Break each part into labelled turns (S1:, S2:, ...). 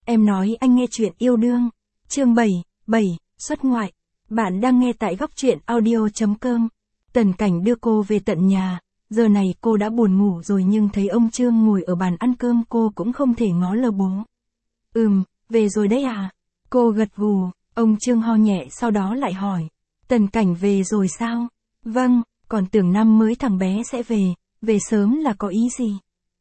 S1: Em nói anh nghe chuyện yêu đương. Chương 7, xuất ngoại. Bạn đang nghe tại góc truyện audio.com. Tần Cảnh đưa cô về tận nhà. Giờ này cô đã buồn ngủ rồi nhưng thấy ông Trương ngồi ở bàn ăn cơm cô cũng không thể ngó lờ bố. Về rồi đấy à? Cô gật gù, ông Trương ho nhẹ sau đó lại hỏi. Tần Cảnh về rồi sao? Vâng, còn tưởng năm mới thằng bé sẽ về sớm là có ý gì?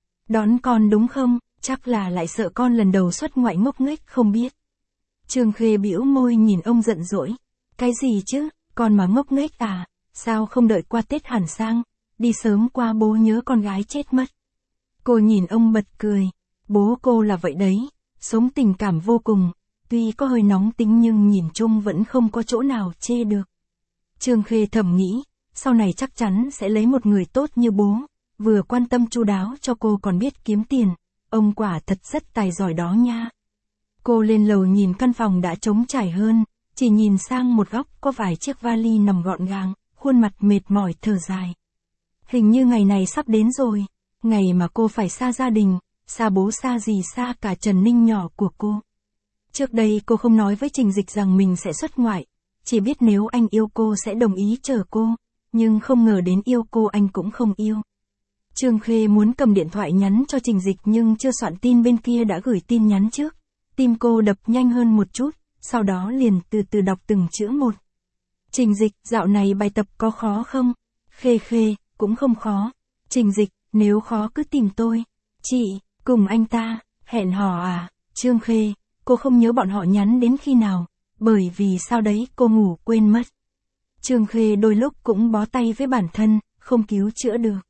S1: Đón con đúng không? Chắc là lại sợ con lần đầu xuất ngoại ngốc nghếch không biết. Trương Khê bĩu môi nhìn ông giận dỗi. Cái gì chứ, con mà ngốc nghếch à, sao không đợi qua Tết hẳn sang, đi sớm qua bố nhớ con gái chết mất. Cô nhìn ông bật cười, bố cô là vậy đấy, sống tình cảm vô cùng, tuy có hơi nóng tính nhưng nhìn chung vẫn không có chỗ nào chê được. Trương Khê thầm nghĩ, sau này chắc chắn sẽ lấy một người tốt như bố, vừa quan tâm chu đáo cho cô còn biết kiếm tiền, ông quả thật rất tài giỏi đó nha. Cô lên lầu nhìn căn phòng đã trống trải hơn, chỉ nhìn sang một góc có vài chiếc vali nằm gọn gàng, khuôn mặt mệt mỏi thở dài. Hình như ngày này sắp đến rồi, ngày mà cô phải xa gia đình, xa bố xa dì xa cả Trần Ninh nhỏ của cô. Trước đây cô không nói với Trình Dịch rằng mình sẽ xuất ngoại, chỉ biết nếu anh yêu cô sẽ đồng ý chở cô, nhưng không ngờ đến yêu cô anh cũng không yêu. Trương Khê muốn cầm điện thoại nhắn cho Trình Dịch nhưng chưa soạn tin bên kia đã gửi tin nhắn trước. Tim cô đập nhanh hơn một chút, sau đó liền từ từ đọc từng chữ một. Trình Dịch, dạo này bài tập có khó không? Khê, cũng không khó. Trình Dịch, nếu khó cứ tìm tôi. Chị, cùng anh ta, hẹn hò à? Trương Khê, cô không nhớ bọn họ nhắn đến khi nào, bởi vì sau đấy cô ngủ quên mất. Trương Khê đôi lúc cũng bó tay với bản thân, không cứu chữa được.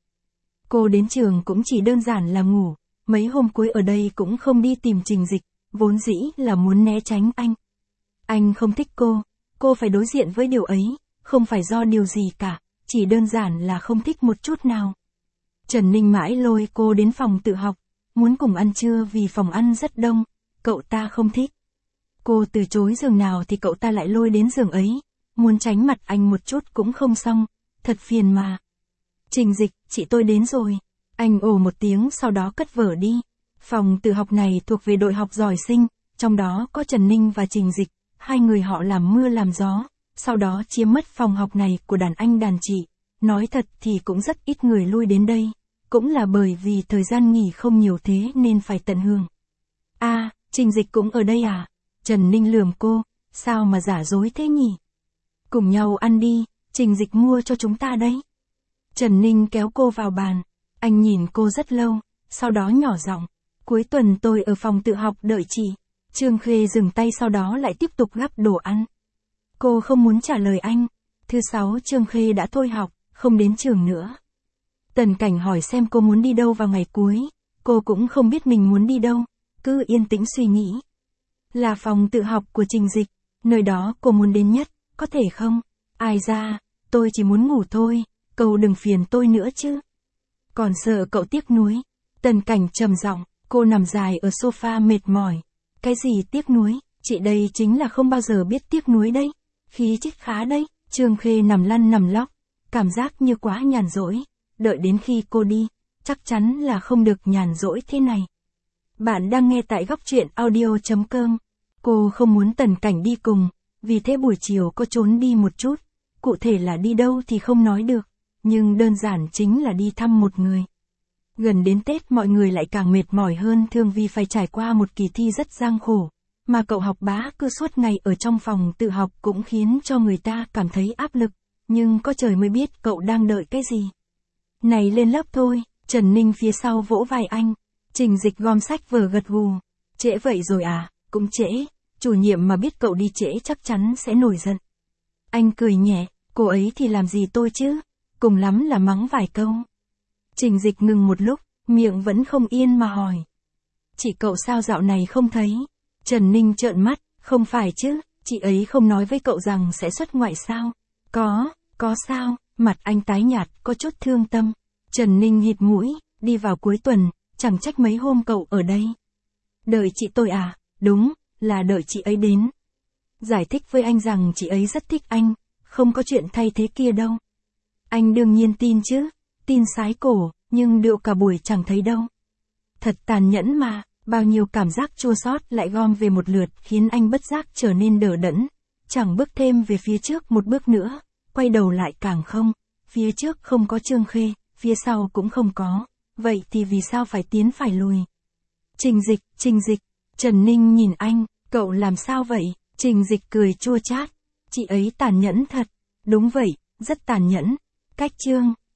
S1: Cô đến trường cũng chỉ đơn giản là ngủ, mấy hôm cuối ở đây cũng không đi tìm Trình Dịch, vốn dĩ là muốn né tránh anh. Anh không thích cô phải đối diện với điều ấy, không phải do điều gì cả, chỉ đơn giản là không thích một chút nào. Trần Ninh mãi lôi cô đến phòng tự học, muốn cùng ăn trưa vì phòng ăn rất đông, cậu ta không thích. Cô từ chối giường nào thì cậu ta lại lôi đến giường ấy, muốn tránh mặt anh một chút cũng không xong, thật phiền mà. Trình Dịch, chị tôi đến rồi. Anh ồ một tiếng sau đó cất vở đi. Phòng tự học này thuộc về đội học giỏi sinh, trong đó có Trần Ninh và Trình Dịch, hai người họ làm mưa làm gió, sau đó chiếm mất phòng học này của đàn anh đàn chị. Nói thật thì cũng rất ít người lui đến đây, cũng là bởi vì thời gian nghỉ không nhiều thế nên phải tận hưởng. À, Trình Dịch cũng ở đây à? Trần Ninh lườm cô, sao mà giả dối thế nhỉ? Cùng nhau ăn đi, Trình Dịch mua cho chúng ta đấy. Trần Ninh kéo cô vào bàn, anh nhìn cô rất lâu, sau đó nhỏ giọng, cuối tuần tôi ở phòng tự học đợi chị. Trương Khê dừng tay sau đó lại tiếp tục gắp đồ ăn. Cô không muốn trả lời anh. Thứ 6 Trương Khê đã thôi học, không đến trường nữa. Tần Cảnh hỏi xem cô muốn đi đâu vào ngày cuối, cô cũng không biết mình muốn đi đâu, cứ yên tĩnh suy nghĩ. Là phòng tự học của Trình Dịch, nơi đó cô muốn đến nhất, có thể không? Ai ra, tôi chỉ muốn ngủ thôi, cậu đừng phiền tôi nữa chứ. Còn sợ cậu tiếc nuối. Tần Cảnh trầm giọng, cô nằm dài ở sofa mệt mỏi. Cái gì tiếc nuối, chị đây chính là không bao giờ biết tiếc nuối đấy. Khí chất khá đấy. Trương Khê nằm lăn nằm lóc, cảm giác như quá nhàn rỗi. Đợi đến khi cô đi, chắc chắn là không được nhàn rỗi thế này. Bạn đang nghe tại góc truyện audio.com. Cô không muốn Tần Cảnh đi cùng, vì thế buổi chiều cô trốn đi một chút. Cụ thể là đi đâu thì không nói được, nhưng đơn giản chính là đi thăm một người. Gần đến Tết mọi người lại càng mệt mỏi hơn thường vì phải trải qua một kỳ thi rất gian khổ, mà cậu học bá cứ suốt ngày ở trong phòng tự học cũng khiến cho người ta cảm thấy áp lực, nhưng có trời mới biết cậu đang đợi cái gì. Này lên lớp thôi, Trần Ninh phía sau vỗ vai anh. Trình Dịch gom sách vở gật gù. Trễ vậy rồi à? Cũng trễ, chủ nhiệm mà biết cậu đi trễ chắc chắn sẽ nổi giận. Anh cười nhẹ, cô ấy thì làm gì tôi chứ, cùng lắm là mắng vài câu. Trình Dịch ngừng một lúc, miệng vẫn không yên mà hỏi. Chị cậu sao dạo này không thấy? Trần Ninh trợn mắt, không phải chứ, chị ấy không nói với cậu rằng sẽ xuất ngoại sao? Có sao? Mặt anh tái nhạt, có chút thương tâm. Trần Ninh hít mũi, đi vào cuối tuần, chẳng trách mấy hôm cậu ở đây. Đợi chị tôi à? Đúng, là đợi chị ấy đến. Giải thích với anh rằng chị ấy rất thích anh, không có chuyện thay thế kia đâu. Anh đương nhiên tin chứ, tin sái cổ, nhưng điệu cả buổi chẳng thấy đâu. Thật tàn nhẫn mà, Bao nhiêu cảm giác chua xót lại gom về một lượt khiến anh bất giác trở nên đờ đẫn. Chẳng bước thêm về phía trước một bước nữa, quay đầu lại càng không. Phía trước không có Trương Khê, phía sau cũng không có. Vậy thì vì sao phải tiến phải lùi? Trình Dịch, Trần Ninh nhìn anh, cậu làm sao vậy? Trình Dịch cười chua chát. Chị ấy tàn nhẫn thật. Đúng vậy, rất tàn nhẫn. Cách Trương